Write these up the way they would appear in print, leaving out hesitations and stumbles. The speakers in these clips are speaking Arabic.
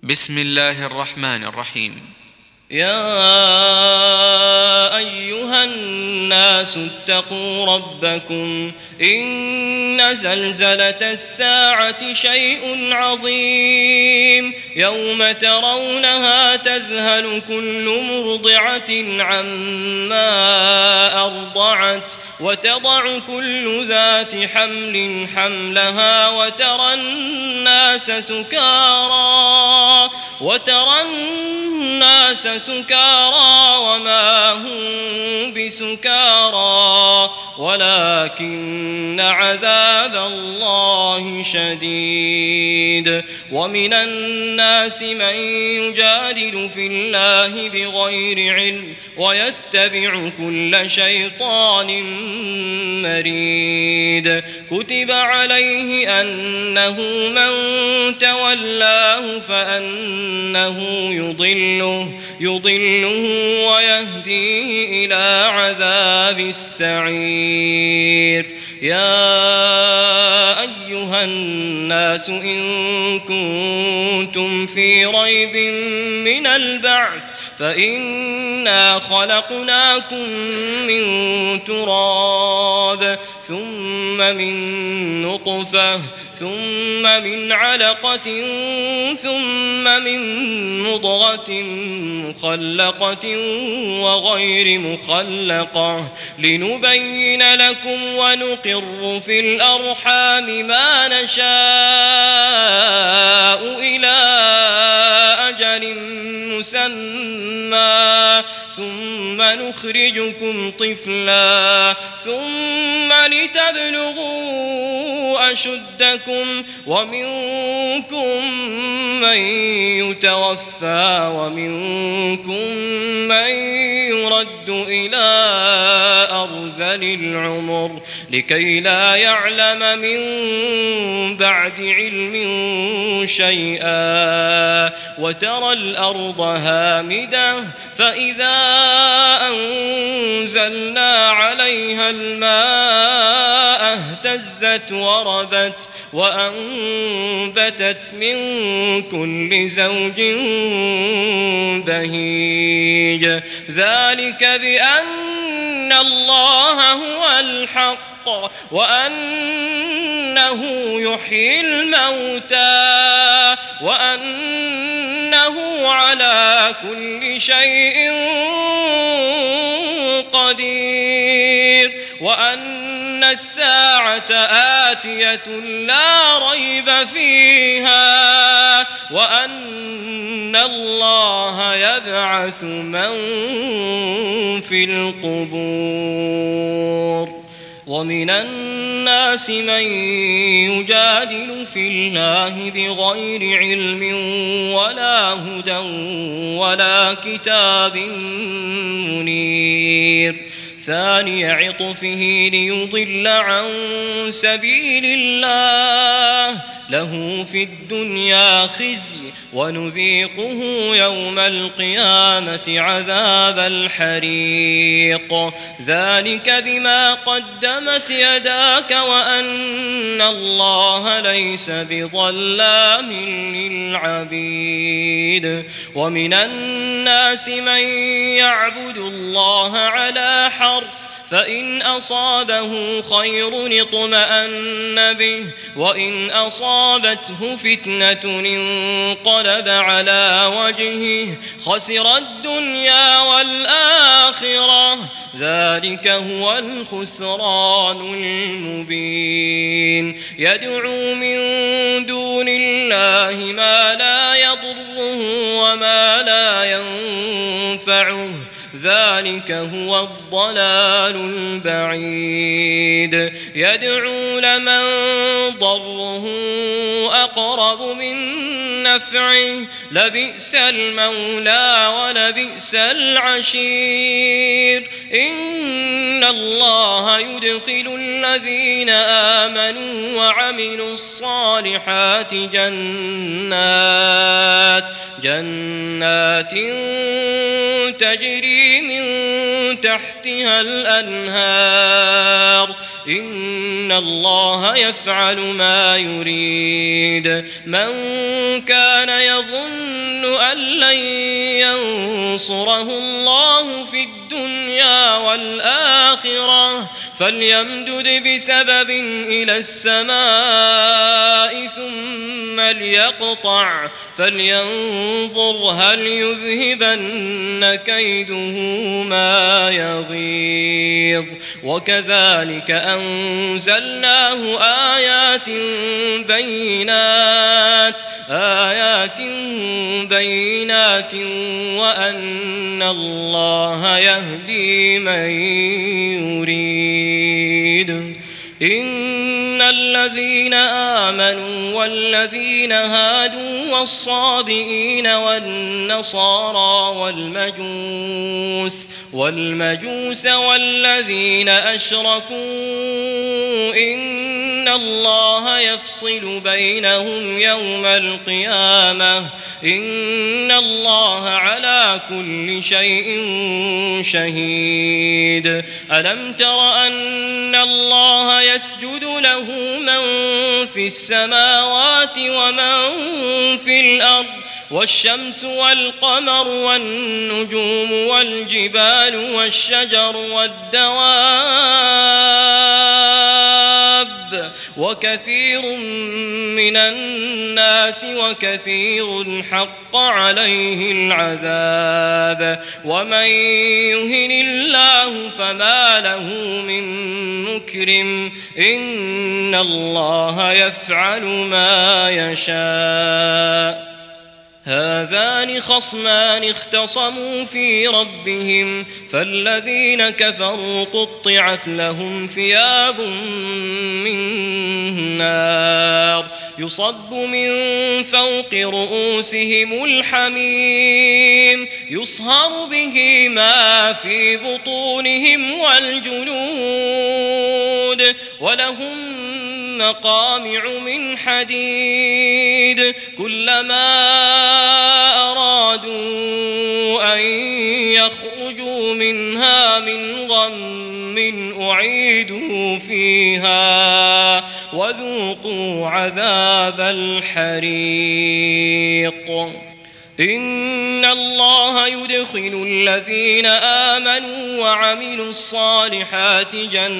بسم الله الرحمن الرحيم. يا أيها الناس اتقوا ربكم إن زلزلة الساعة شيء عظيم يوم ترونها تذهل كل مرضعة عما أرضعت وتضع كل ذات حمل حملها وترى الناس سكارى وما هم بسكارى ولكن عذاب الله شديد. ومن الناس من يجادل في الله بغير علم ويتبع كل شيطان مريد. كتب عليه أنه من تولاه فأنه يضله ويهديه إلى عذاب السعير. يا أيها الناس إن كنتم في ريب من البعث فإنا خلقناكم من تراب ثم من نطفة ثم من علقة ثم من مضغة مخلقة وغير مخلقة لنبين لكم ونقر في الأرحام ما نشاء إلى أجل مسمى ثم نخرجكم طفلا ثم لتبلغوا أشدكم ومنكم من يتوفى ومنكم من يرد إلى أرذل العمر لكي لا يعلم من بعد علم شيئا. وترى الأرض هامدة فإذا أنزلنا عليها الماء اهتزت وربت وأنبتت من كل زوج بهيج. ذلك بأن الله هو الحق وأنه يحيي الموتى وأنه على كل شيء قدير وأن الساعة آتية لا ريب فيها وأن الله يبعث من في القبور. ومن الناس من يجادل في الله بغير علم ولا هدى ولا كتاب منير. ثاني عطفه ليضل عن سبيل الله له في الدنيا خزي ونذيقه يوم القيامة عذاب الحريق. ذلك بما قدمت يداك وأن الله ليس بظلام للعبيد. ومن الناس من يعبد الله على حرف فإن أصابه خير اطمأن به وإن أصابته فتنة انقلب على وجهه خسر الدنيا والآخرة ذلك هو الخسران المبين. يدعو من دون الله ما لا يضره وما لا ينفعه ذلك هو الضلال البعيد. يدعو لمن ضره أقرب من نفعه لبئس المولى ولبئس العشير. إن الله يدخل الذين آمنوا وعملوا الصالحات جنات تجري من تحتها الأنهار إن الله يفعل ما يريد. من كان يظن أن لن ينصره الله في الدنيا والآخرة فليمدد بسبب إلى السماء ثم ليقطع فلينظر هل يذهبن كيده ما يغيظ وكذلك أنزلناه آيات بينات وأن الله يهدي من يريد إن الذين آمنوا والذين هادوا والصابئين والنصارى والمجوس والذين أشركوا إن الله يفصل بينهم يوم القيامة إن الله على كل شيء شهيد ألم تر أن الله يسجد له من في السماوات ومن في الأرض والشمس والقمر والنجوم والجبال والشجر والدواب وكثير من الناس وكثير حق عليه العذاب ومن يهن الله فما له من مكرم إن الله يفعل ما يشاء هذان خصمان اختصموا في ربهم فالذين كفروا قطعت لهم ثياب من نار يصب من فوق رؤوسهم الحميم يصهر به ما في بطونهم والجلود ولهم مقامع من حديد كلما أرادوا أن يخرجوا منها من غم أعيدوا فيها وذوقوا عذاب الحريق إن الله يدخل الذين آمنوا وعملوا الصالحات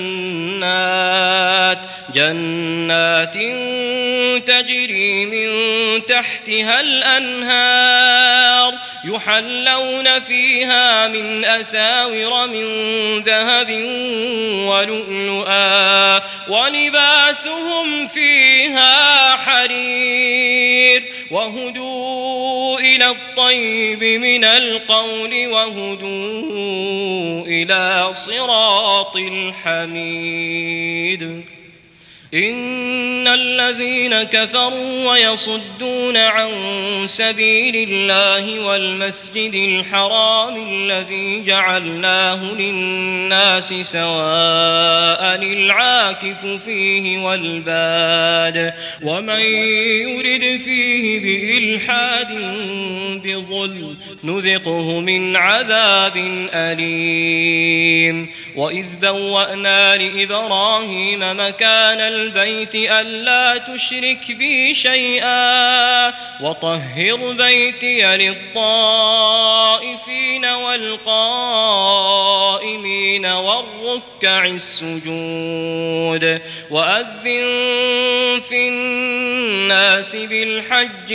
جنات تجري من تحتها الأنهار يحلون فيها من أساور من ذهب ولؤلؤا ولباسهم فيها حرير وهدوا إلى الطيب من القول وهدوا إلى صراط الحميد إن الذين كفروا ويصدون عن سبيل الله والمسجد الحرام الذي جعلناه للناس سواء العاكف فيه والباد ومن يرد فيه بإلحاد بظلم نذقه من عذاب أليم وإذ بوأنا لإبراهيم مكان البيت ألا تشرك بي شيئا وطهر بيتي للطائفين والقائمين والركع السجود وأذن في الناس بالحج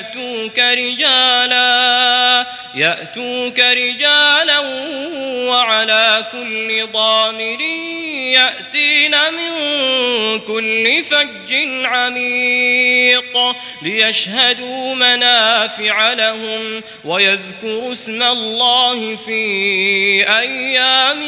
يأتوك رجالا وعلى كل ضامر يأتين من كل فج عميق ليشهدوا منافع لهم ويذكروا اسم الله في أيام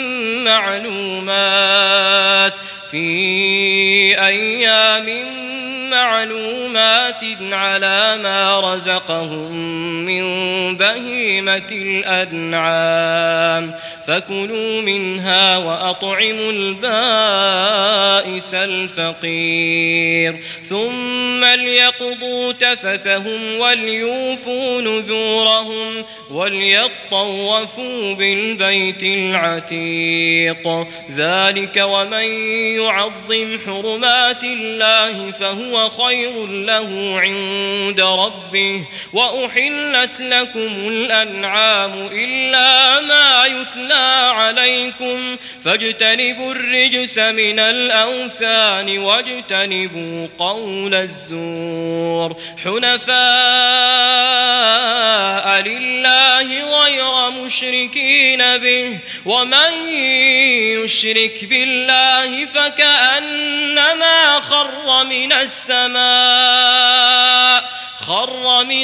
معلومات على ما رزقهم من بهيمة الأنعام فكلوا منها وأطعموا البائس الفقير ثم ليقضوا تفثهم وليوفوا نذورهم وليطوفوا بالبيت العتيق ذلك ومن يعظم حرمات الله فهو فهو خير له عند ربه، وأحلت لكم الأنعام إلا ما يتلى عليكم، فاجتنبوا الرجس من الأوثان واجتنبوا قول الزور، حنفاء لله غير مشركين به، ومن يشرك بالله فكأنما خر من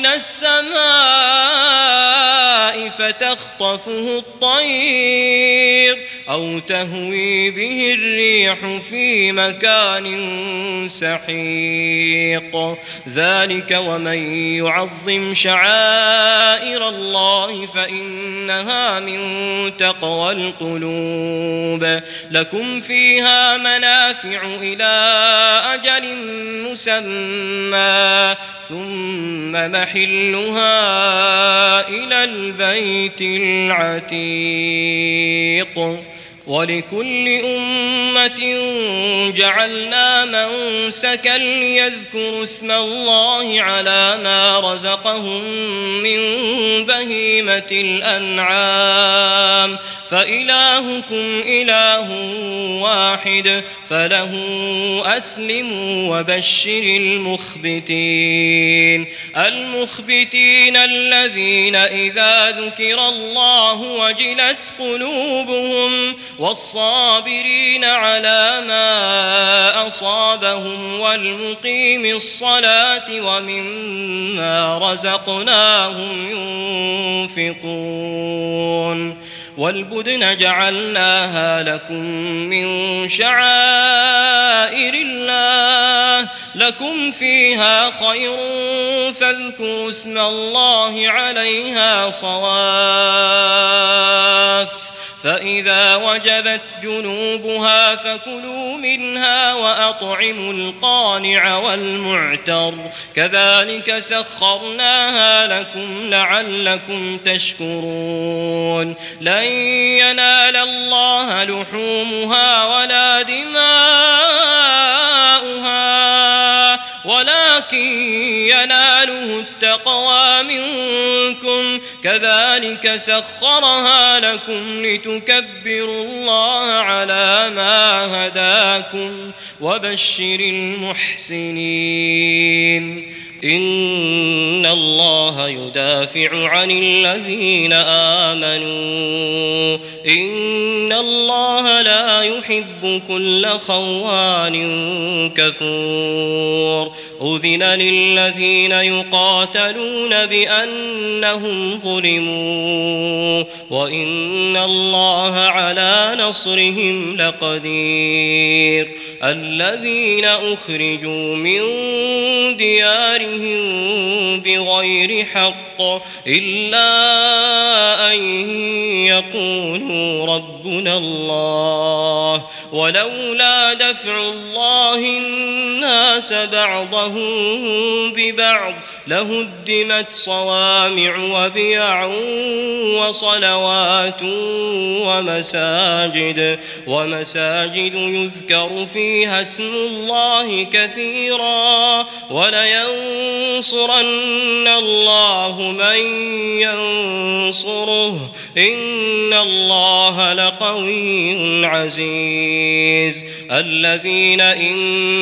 السماء فتخطفه الطير أو تهوي به الريح في مكان سحيق. ذلك ومن يعظم شعائر الله فإنها من تقوى القلوب. لكم فيها منافع إلى أجل مسمى ثم محلها إلى البيت العتيق. ولكل أمة جعلنا منسكا ليذكروا اسم الله على ما رزقهم من بهيمة الأنعام، فإلهكم إله واحد فله أسلموا وبشر المخبتين الذين إذا ذكر الله وجلت قلوبهم، والصابرين على ما أصابهم والمقيم الصلاة ومما رزقناهم ينفقون. والبدن جعلناها لكم من شعائر الله لكم فيها خير فاذكروا اسم الله عليها صواف، فإذا وجبت جنوبها فكلوا منها وأطعموا القانع والمعتر، كذلك سخرناها لكم لعلكم تشكرون. لن ينال الله لحومها ولا دماؤها ولكن يناله التقوى منكم، كذلك سخرها لكم لتكبروا الله على ما هداكم وبشر المحسنين. إن الله يدافع عن الذين آمنوا إن الله لا يحب كل خوان كفور. أذن للذين يقاتلون بأنهم ظلموا وإن الله على نصرهم لقدير. الذين أخرجوا من ديارهم بغير حق إلا أن يقولوا ربنا الله، ولولا دفع الله الناس بعضهم ببعض لهدمت صوامع وبيع وصلوات ومساجد يذكر فيها اسم الله كثيرا ولينصرن الله من ينصره إن الله لقوي عزيز. الذين إن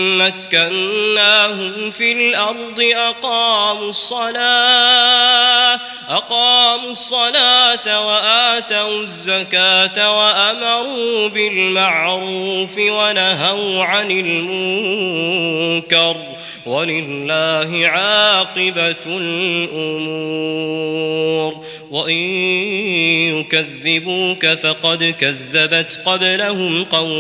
مكناهم في الأرض أقاموا الصلاة وآتوا الزكاة وأمروا بالمعروف ونهوا عن المنكر ولله عاقبة الأمور. وإن يكذبوك فقد كذبت قبلهم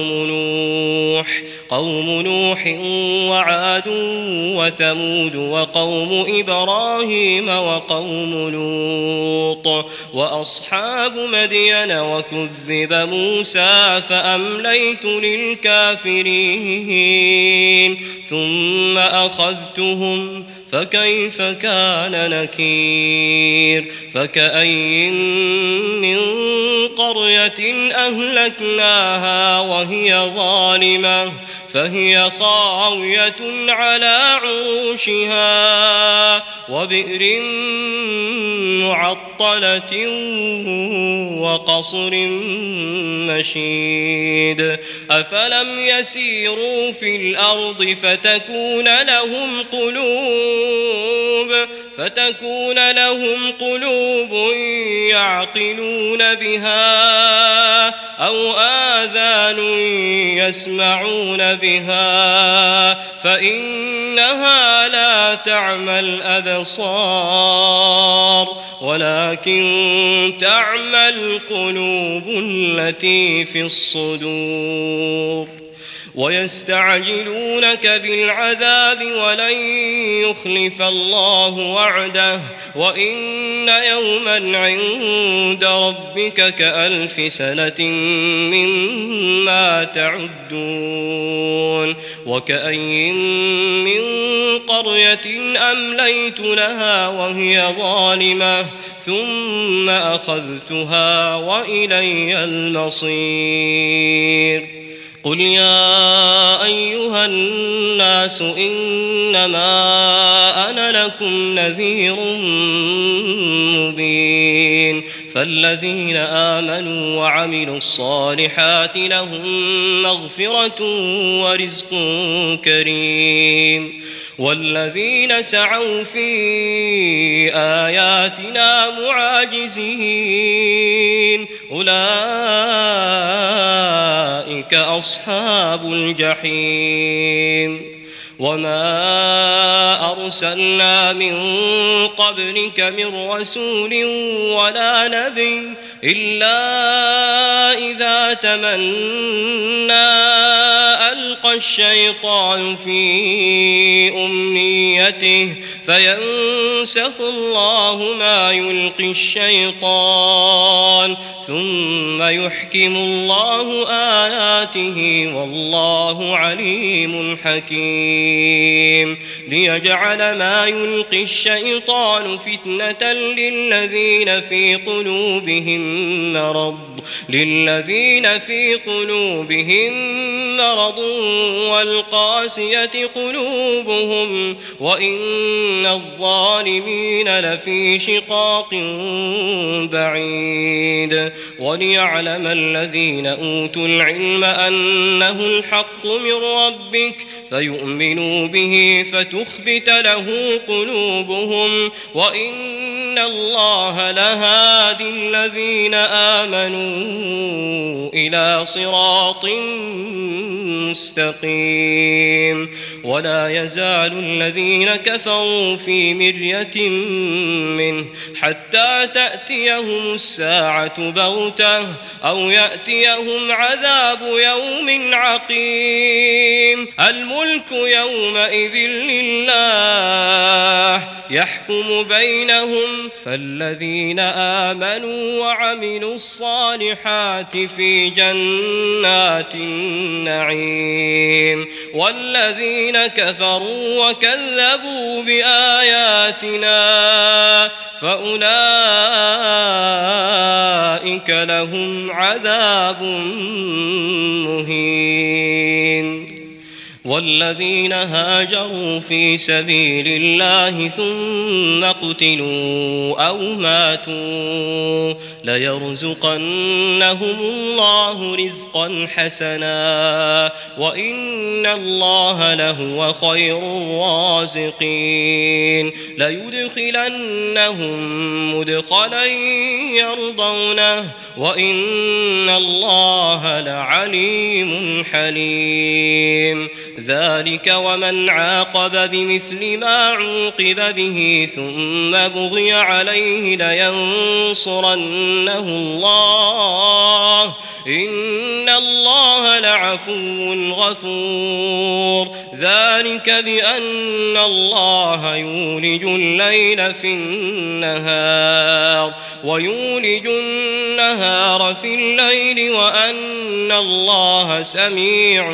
قوم نوح وعاد وثمود وقوم إبراهيم وقوم لوط وأصحاب مدين وكذب موسى فأمليت للكافرين ثم أخذتهم فكيف كان نكير فكأي من قرية أهلكناها وهي ظالمة فهي خاوية على عروشها وبئر معطلة وقصر مشيد أفلم يسيروا في الأرض فتكون لهم قلوب يعقلون بها أو آذان يسمعون بها فإنها لا تعمى الأبصار ولكن تعمى القلوب التي في الصدور ويستعجلونك بالعذاب ولن يخلف الله وعده وإن يوما عند ربك كألف سنة مما تعدون وكأي من قرية أمليت لها وهي ظالمة ثم أخذتها وإلي المصير قل يا أيها الناس إنما أنا لكم نذير مبين فالذين آمنوا وعملوا الصالحات لهم مغفرة ورزق كريم والذين سعوا في آياتنا معاجزين أولئك أصحاب الجحيم وما أرسلنا من قبلك من رسول ولا نبي إلا إذا تمنى ألقى الشيطان في أمنيته فينسخ الله ما يلقي الشيطان ثم يحكم الله آياته والله عليم حكيم ليجعل ما يلقي الشيطان فتنة للذين في قلوبهم مرض والقاسية قلوبهم وإن الظالمين لفي شقاق بعيد وليعلم الذين أوتوا العلم أنه الحق من ربك فيؤمنوا به فتخبت له قلوبهم وإن الله لهادي الذين آمنوا إلى صراط مستقيم ولا يزال الذين كفروا في مرية منه حتى تأتيهم الساعة بغتة أو يأتيهم عذاب يوم عقيم الملك يومئذ لله يحكم بينهم فالذين آمنوا وعملوا الصالحات في جنات النعيم والذين كفروا وكذبوا بآياتنا فأولئك لهم عذاب مهين والذين هاجروا في سبيل الله ثم قتلوا أو ماتوا ليرزقنهم الله رزقا حسنا وإن الله لهو خير الرازقين ليدخلنهم مدخلا يرضونه وإن الله لعليم حليم ذلك ومن عاقب بمثل ما عوقب به ثم بغي عليه لينصرنه الله إن الله لعفو غفور ذلك بأن الله يولج الليل في النهار ويولج النهار في الليل وأن الله سميع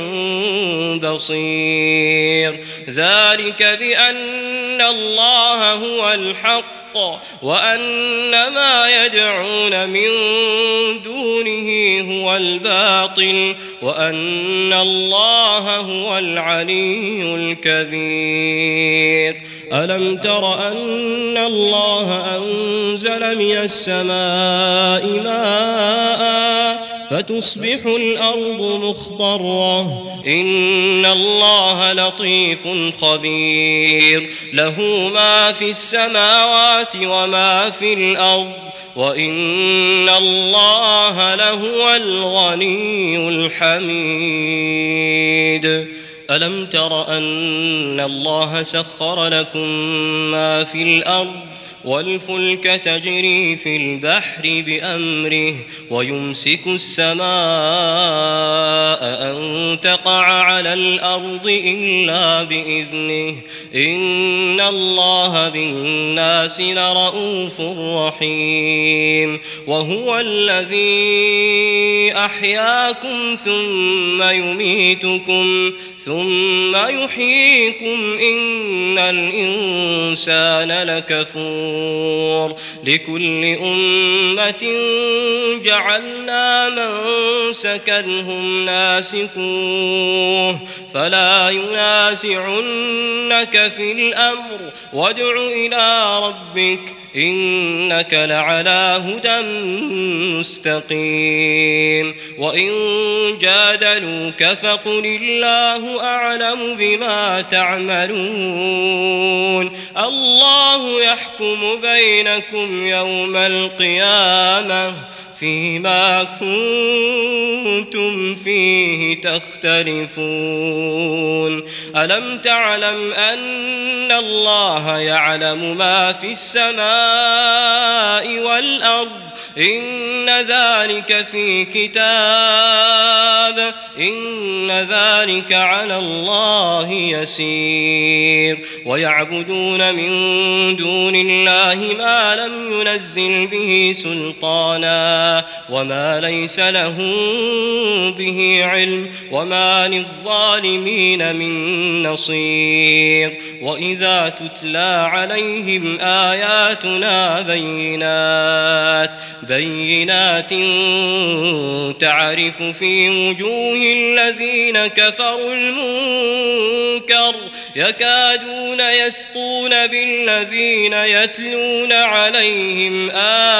بصير. ذلك بأن الله هو الحق وأن ما يدعون من دونه هو الباطل وأن الله هو العلي الكبير. ألم تر أن الله أنزل من السماء ماء فتصبح الأرض مخضرة إن الله لطيف خبير له ما في السماوات وما في الأرض وإن الله لهو الغني الحميد. ألم تر أن الله سخر لكم ما في الأرض والفلك تجري في البحر بأمره ويمسك السماء أن تقع على الأرض إلا بإذنه إن الله بالناس لرؤوف رحيم. وهو الذي أحياكم ثم يميتكم ثم يحييكم إن الإنسان لكفور. لكل أمة جعلنا منسكا هم ناسكوه فلا ينازعنك في الأمر وادع إلى ربك إنك لعلى هدى مستقيم. وإن جادلوك فقل الله أعلم بما تعملون الله يحكم بينكم يوم القيامة فيما كنتم فيه تختلفون. ألم تعلم أن الله يعلم ما في السماء والأرض إن ذلك في كتاب إن ذلك على الله يسير. ويعبدون من دون الله ما لم ينزل به سلطانا وما ليس له به علم وما للظالمين من نصير. وإذا تتلى عليهم آياتنا بينات تعرف في وجوه الذين كفروا المنكر يكادون يسطون بالذين يتلون عليهم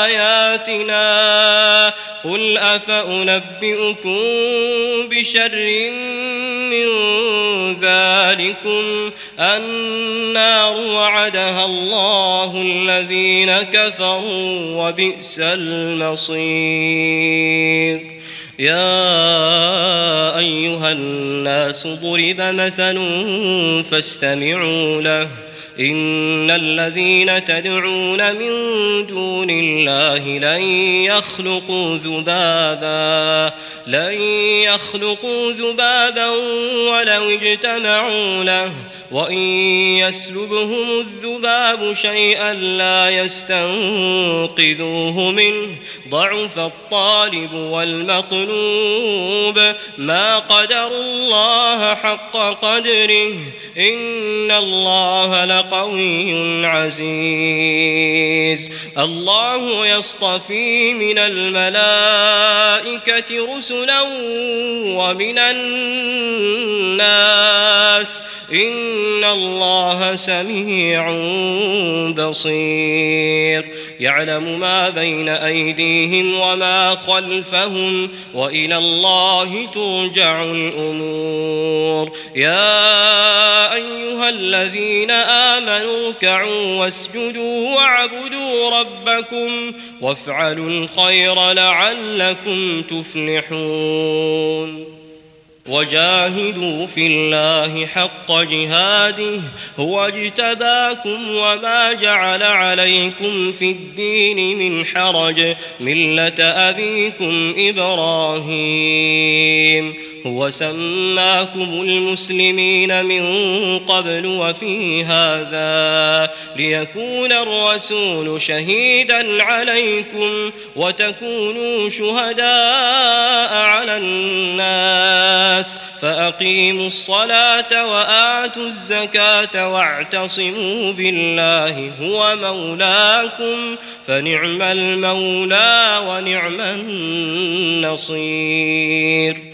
آياتنا قل أفأنبئكم بشر من ذلكم النار وعدها الله الذين كفروا وبئس المصير. يا أيها الناس ضرب مثل فاستمعوا له إن الذين تدعون من دون الله لن يخلقوا ذبابا ولو اجتمعوا له وإن يسلبهم الذباب شيئا لا يستنقذوه منه ضعف الطالب والمطلوب ما قدروا الله حق قدره إن الله لقوي عزيز. الله يصطفي من الملائكة رسلا ومن الناس إن الله سميع بصير. يعلم ما بين أيديهم وما خلفهم وإلى الله ترجع الأمور. يا أيها الذين آمنوا اركعوا واسجدوا واعبدوا ربكم وافعلوا الخير لعلكم تفلحون. وجاهدوا في الله حق جهاده هو اجتباكم وما جعل عليكم في الدين من حرج ملة أبيكم إبراهيم هو سماكم المسلمين من قبل وفي هذا ليكون الرسول شهيدا عليكم وتكونوا شهداء على الناس فأقيموا الصلاة وآتوا الزكاة واعتصموا بالله هو مولاكم فنعم المولى ونعم النصير.